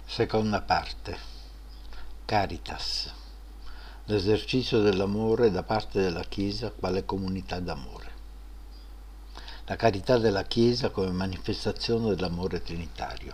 Seconda parte. Caritas. L'esercizio dell'amore da parte della Chiesa quale comunità d'amore. La carità della Chiesa come manifestazione dell'amore trinitario.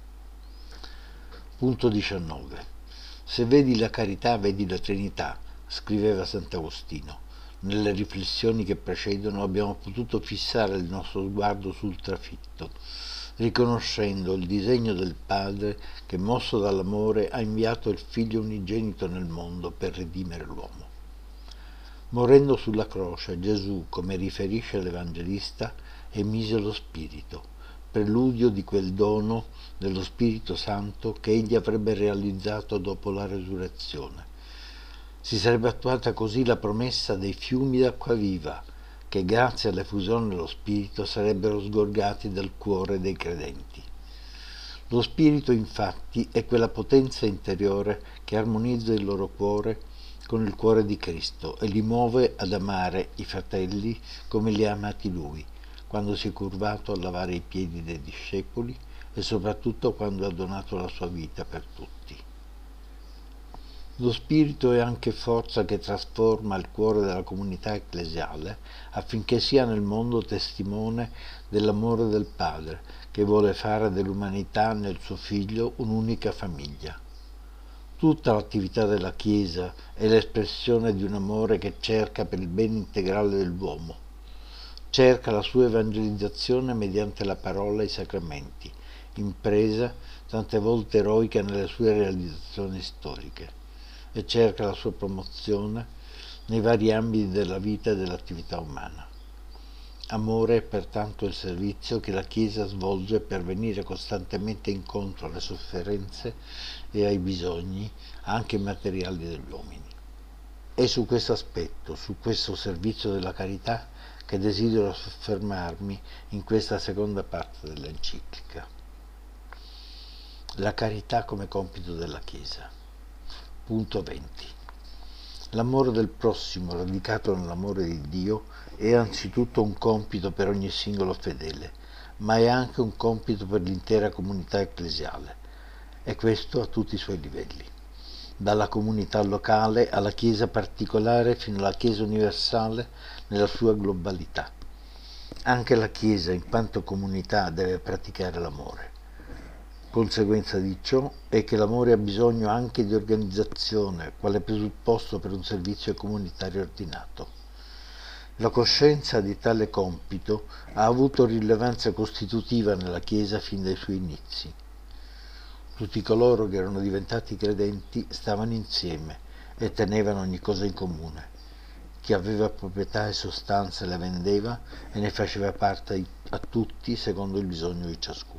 Punto 19. Se vedi la carità, vedi la Trinità, scriveva Sant'Agostino. Nelle riflessioni che precedono abbiamo potuto fissare il nostro sguardo sul trafitto, riconoscendo il disegno del Padre che, mosso dall'amore, ha inviato il Figlio unigenito nel mondo per redimere l'uomo. Morendo sulla croce, Gesù, come riferisce l'Evangelista, emise lo Spirito, preludio di quel dono dello Spirito Santo che egli avrebbe realizzato dopo la resurrezione. Si sarebbe attuata così la promessa dei fiumi d'acqua viva, che grazie all'effusione dello Spirito sarebbero sgorgati dal cuore dei credenti. Lo Spirito, infatti, è quella potenza interiore che armonizza il loro cuore con il cuore di Cristo e li muove ad amare i fratelli come li ha amati Lui, quando si è curvato a lavare i piedi dei discepoli e soprattutto quando ha donato la sua vita per tutti. Lo Spirito è anche forza che trasforma il cuore della comunità ecclesiale affinché sia nel mondo testimone dell'amore del Padre, che vuole fare dell'umanità nel suo Figlio un'unica famiglia. Tutta l'attività della Chiesa è l'espressione di un amore che cerca per il bene integrale dell'uomo. Cerca la sua evangelizzazione mediante la parola e i sacramenti, impresa tante volte eroica nelle sue realizzazioni storiche, e cerca la sua promozione nei vari ambiti della vita e dell'attività umana. Amore è pertanto il servizio che la Chiesa svolge per venire costantemente incontro alle sofferenze e ai bisogni, anche materiali, degli uomini. È su questo aspetto, su questo servizio della carità, che desidero soffermarmi in questa seconda parte dell'enciclica. La carità come compito della Chiesa. Punto 20. L'amore del prossimo, radicato nell'amore di Dio, è anzitutto un compito per ogni singolo fedele, ma è anche un compito per l'intera comunità ecclesiale, e questo a tutti i suoi livelli, dalla comunità locale alla Chiesa particolare fino alla Chiesa universale nella sua globalità. Anche la Chiesa, in quanto comunità, deve praticare l'amore. Conseguenza di ciò è che l'amore ha bisogno anche di organizzazione, quale presupposto per un servizio comunitario ordinato. La coscienza di tale compito ha avuto rilevanza costitutiva nella Chiesa fin dai suoi inizi. Tutti coloro che erano diventati credenti stavano insieme e tenevano ogni cosa in comune. Chi aveva proprietà e sostanze le vendeva e ne faceva parte a tutti secondo il bisogno di ciascuno.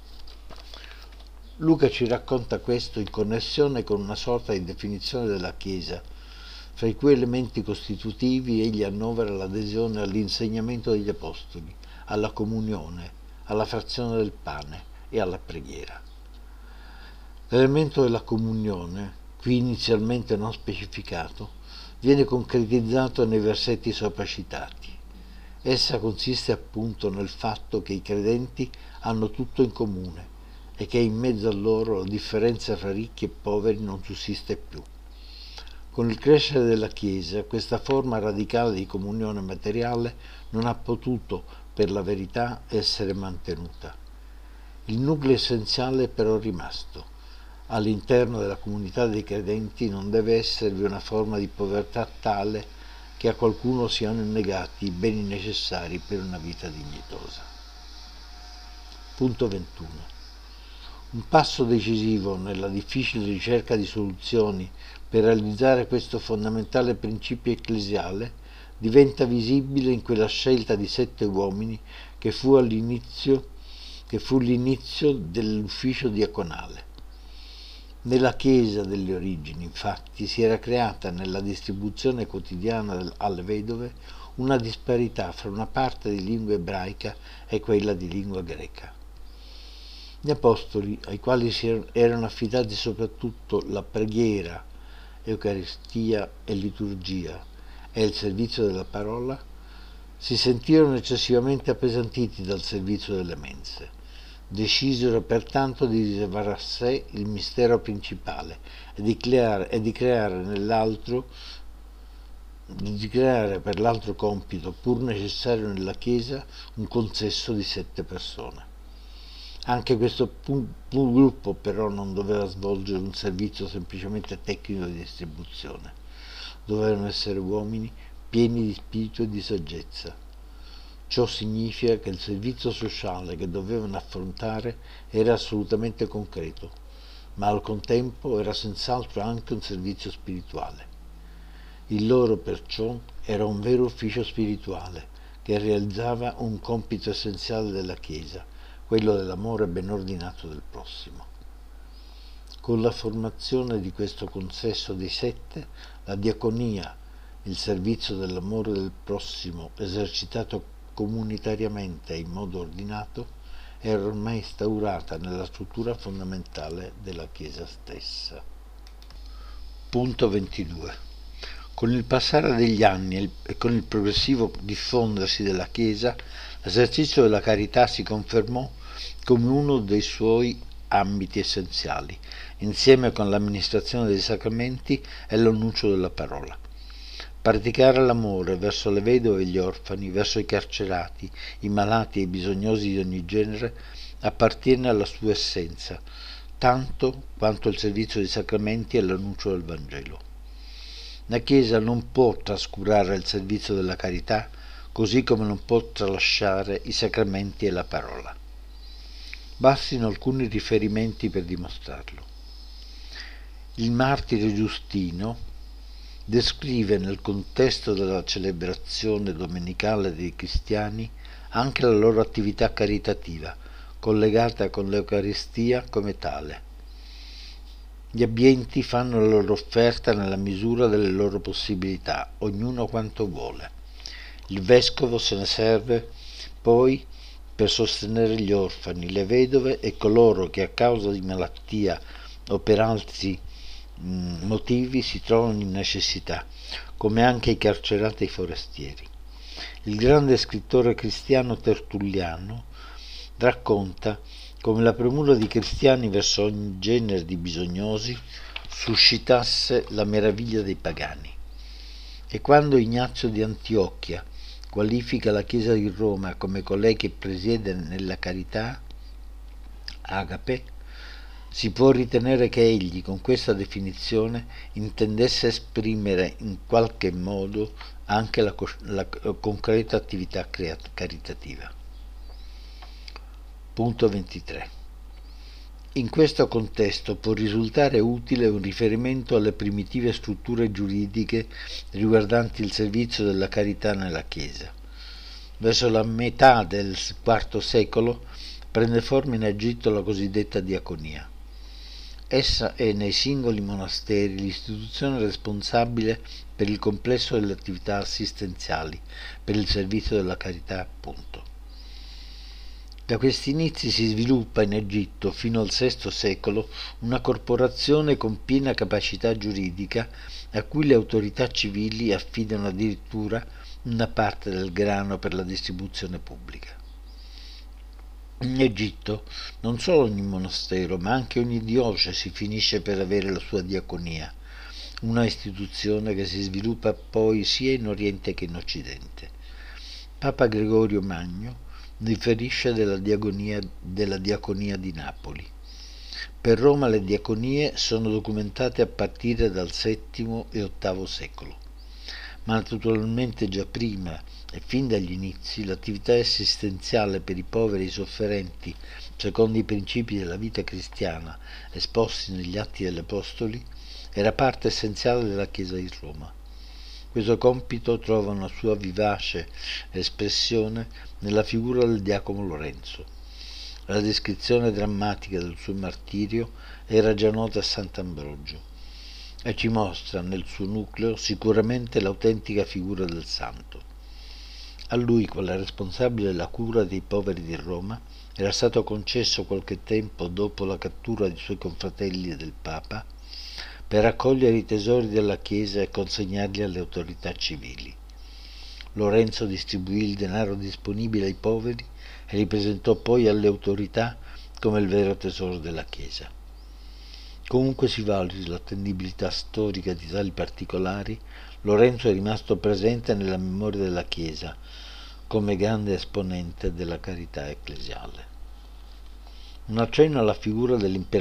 Luca ci racconta questo in connessione con una sorta di definizione della Chiesa, fra i cui elementi costitutivi egli annovera l'adesione all'insegnamento degli Apostoli, alla comunione, alla frazione del pane e alla preghiera. L'elemento della comunione, qui inizialmente non specificato, viene concretizzato nei versetti sopra citati. Essa consiste appunto nel fatto che i credenti hanno tutto in comune e che in mezzo a loro la differenza fra ricchi e poveri non sussiste più. Con il crescere della Chiesa, questa forma radicale di comunione materiale non ha potuto, per la verità, essere mantenuta. Il nucleo essenziale è però rimasto. All'interno della comunità dei credenti non deve esservi una forma di povertà tale che a qualcuno siano negati i beni necessari per una vita dignitosa. Punto 21. Un passo decisivo nella difficile ricerca di soluzioni per realizzare questo fondamentale principio ecclesiale diventa visibile in quella scelta di 7 uomini che fu l'inizio dell'ufficio diaconale. Nella Chiesa delle origini, infatti, si era creata nella distribuzione quotidiana alle vedove una disparità fra una parte di lingua ebraica e quella di lingua greca. Gli apostoli, ai quali erano affidati soprattutto la preghiera, Eucaristia e liturgia e il servizio della parola, si sentirono eccessivamente appesantiti dal servizio delle mense. Decisero pertanto di riservare a sé il mistero principale e di creare per l'altro compito, pur necessario nella Chiesa, un consesso di 7 persone. Anche questo gruppo però non doveva svolgere un servizio semplicemente tecnico di distribuzione, dovevano essere uomini pieni di spirito e di saggezza. Ciò significa che il servizio sociale che dovevano affrontare era assolutamente concreto, ma al contempo era senz'altro anche un servizio spirituale. Il loro perciò era un vero ufficio spirituale che realizzava un compito essenziale della Chiesa, quello dell'amore ben ordinato del prossimo. Con la formazione di questo consesso dei 7, la diaconia, il servizio dell'amore del prossimo esercitato comunitariamente e in modo ordinato, era ormai instaurata nella struttura fondamentale della Chiesa stessa. Punto 22. Con il passare degli anni e con il progressivo diffondersi della Chiesa, l'esercizio della carità si confermò come uno dei suoi ambiti essenziali, insieme con l'amministrazione dei sacramenti e l'annuncio della parola. Praticare l'amore verso le vedove e gli orfani, verso i carcerati, i malati e i bisognosi di ogni genere, appartiene alla sua essenza, tanto quanto il servizio dei sacramenti e l'annuncio del Vangelo. La Chiesa non può trascurare il servizio della carità, così come non può tralasciare i sacramenti e la parola. Bastino alcuni riferimenti per dimostrarlo. Il martire Giustino descrive nel contesto della celebrazione domenicale dei cristiani anche la loro attività caritativa, collegata con l'Eucaristia come tale. Gli abbienti fanno la loro offerta nella misura delle loro possibilità, ognuno quanto vuole. Il vescovo se ne serve poi per sostenere gli orfani, le vedove e coloro che a causa di malattia o per altri motivi si trovano in necessità, come anche i carcerati e i forestieri. Il grande scrittore cristiano Tertulliano racconta come la premura di cristiani verso ogni genere di bisognosi suscitasse la meraviglia dei pagani. E quando Ignazio di Antiochia qualifica la Chiesa di Roma come colei che presiede nella carità, agape, si può ritenere che egli con questa definizione intendesse esprimere in qualche modo anche la concreta attività caritativa. Punto 23. In questo contesto può risultare utile un riferimento alle primitive strutture giuridiche riguardanti il servizio della carità nella Chiesa. Verso la metà del IV secolo prende forma in Egitto la cosiddetta diaconia. Essa è nei singoli monasteri l'istituzione responsabile per il complesso delle attività assistenziali, per il servizio della carità, appunto. Da questi inizi si sviluppa in Egitto fino al VI secolo una corporazione con piena capacità giuridica a cui le autorità civili affidano addirittura una parte del grano per la distribuzione pubblica. In Egitto non solo ogni monastero, ma anche ogni diocesi finisce per avere la sua diaconia, una istituzione che si sviluppa poi sia in Oriente che in Occidente. Papa Gregorio Magno riferisce della diaconia di Napoli. Per Roma le diaconie sono documentate a partire dal VII e VIII secolo, ma naturalmente già prima e fin dagli inizi l'attività assistenziale per i poveri e i sofferenti, secondo i principi della vita cristiana esposti negli Atti degli Apostoli, era parte essenziale della Chiesa di Roma. Questo compito trova una sua vivace espressione nella figura del diacono Lorenzo. La descrizione drammatica del suo martirio era già nota a Sant'Ambrogio e ci mostra nel suo nucleo sicuramente l'autentica figura del santo. A lui, quale responsabile della cura dei poveri di Roma, era stato concesso qualche tempo dopo la cattura dei suoi confratelli e del Papa per raccogliere i tesori della Chiesa e consegnarli alle autorità civili. Lorenzo distribuì il denaro disponibile ai poveri e li presentò poi alle autorità come il vero tesoro della Chiesa. Comunque si valuti l'attendibilità storica di tali particolari, Lorenzo è rimasto presente nella memoria della Chiesa come grande esponente della carità ecclesiale. Un accenno alla figura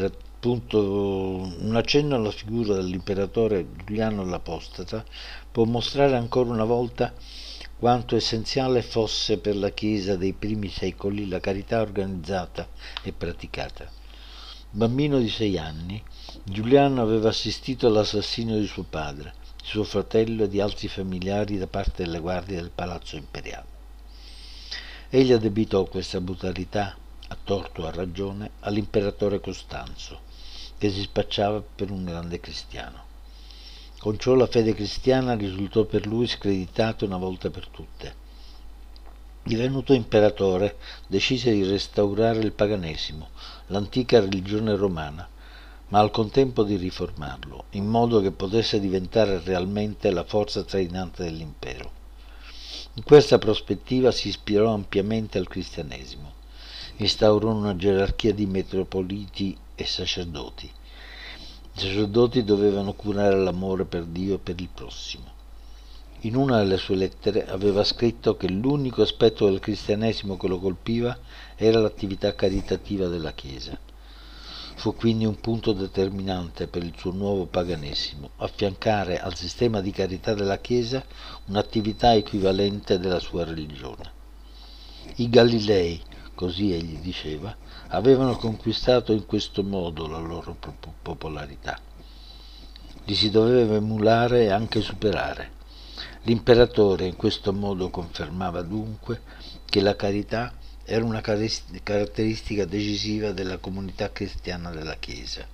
dell'imperatore Giuliano l'Apostata può mostrare ancora una volta quanto essenziale fosse per la Chiesa dei primi secoli la carità organizzata e praticata. Bambino di 6 anni, Giuliano aveva assistito all'assassinio di suo padre, di suo fratello e di altri familiari da parte delle guardie del palazzo imperiale. Egli addebitò questa brutalità, a torto o a ragione, all'imperatore Costanzo, che si spacciava per un grande cristiano. Con ciò la fede cristiana risultò per lui screditata una volta per tutte. Divenuto imperatore, decise di restaurare il paganesimo, l'antica religione romana, ma al contempo di riformarlo, in modo che potesse diventare realmente la forza trainante dell'impero. In questa prospettiva si ispirò ampiamente al cristianesimo. Instaurò una gerarchia di metropoliti e sacerdoti. I sacerdoti dovevano curare l'amore per Dio e per il prossimo. In una delle sue lettere aveva scritto che l'unico aspetto del cristianesimo che lo colpiva era l'attività caritativa della Chiesa. Fu quindi un punto determinante per il suo nuovo paganesimo, affiancare al sistema di carità della Chiesa un'attività equivalente della sua religione. I Galilei, così egli diceva, avevano conquistato in questo modo la loro popolarità. Li si doveva emulare e anche superare. L'imperatore in questo modo confermava dunque che la carità era una caratteristica decisiva della comunità cristiana della Chiesa.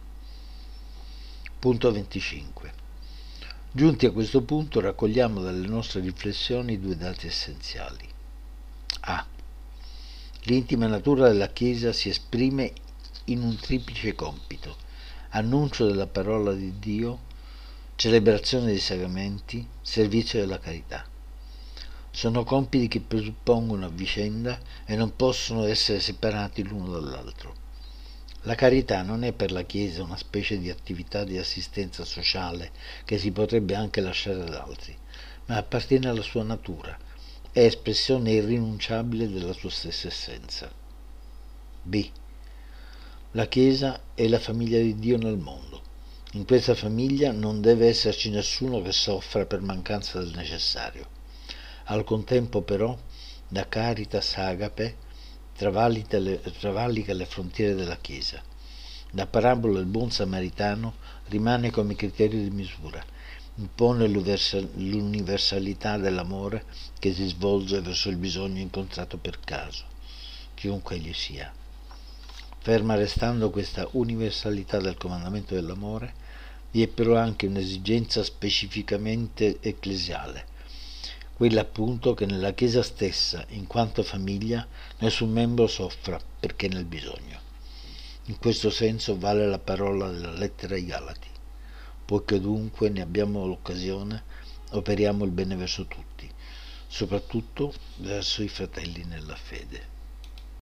Punto 25. Giunti a questo punto raccogliamo dalle nostre riflessioni 2 dati essenziali. A. L'intima natura della Chiesa si esprime in un triplice compito: annuncio della parola di Dio, celebrazione dei sacramenti, servizio della carità. Sono compiti che presuppongono a vicenda e non possono essere separati l'uno dall'altro. La carità non è per la Chiesa una specie di attività di assistenza sociale che si potrebbe anche lasciare ad altri, ma appartiene alla sua natura, è espressione irrinunciabile della sua stessa essenza. B. La Chiesa è la famiglia di Dio nel mondo. In questa famiglia non deve esserci nessuno che soffra per mancanza del necessario. Al contempo però la caritas agape travalica le frontiere della Chiesa. La parabola del buon samaritano rimane come criterio di misura, impone l'universalità dell'amore che si svolge verso il bisogno incontrato per caso, chiunque egli sia. Ferma restando questa universalità del comandamento dell'amore, vi è però anche un'esigenza specificamente ecclesiale, quella appunto che nella Chiesa stessa, in quanto famiglia, nessun membro soffra perché nel bisogno. In questo senso vale la parola della lettera ai Galati: poiché dunque ne abbiamo l'occasione, operiamo il bene verso tutti, soprattutto verso i fratelli nella fede.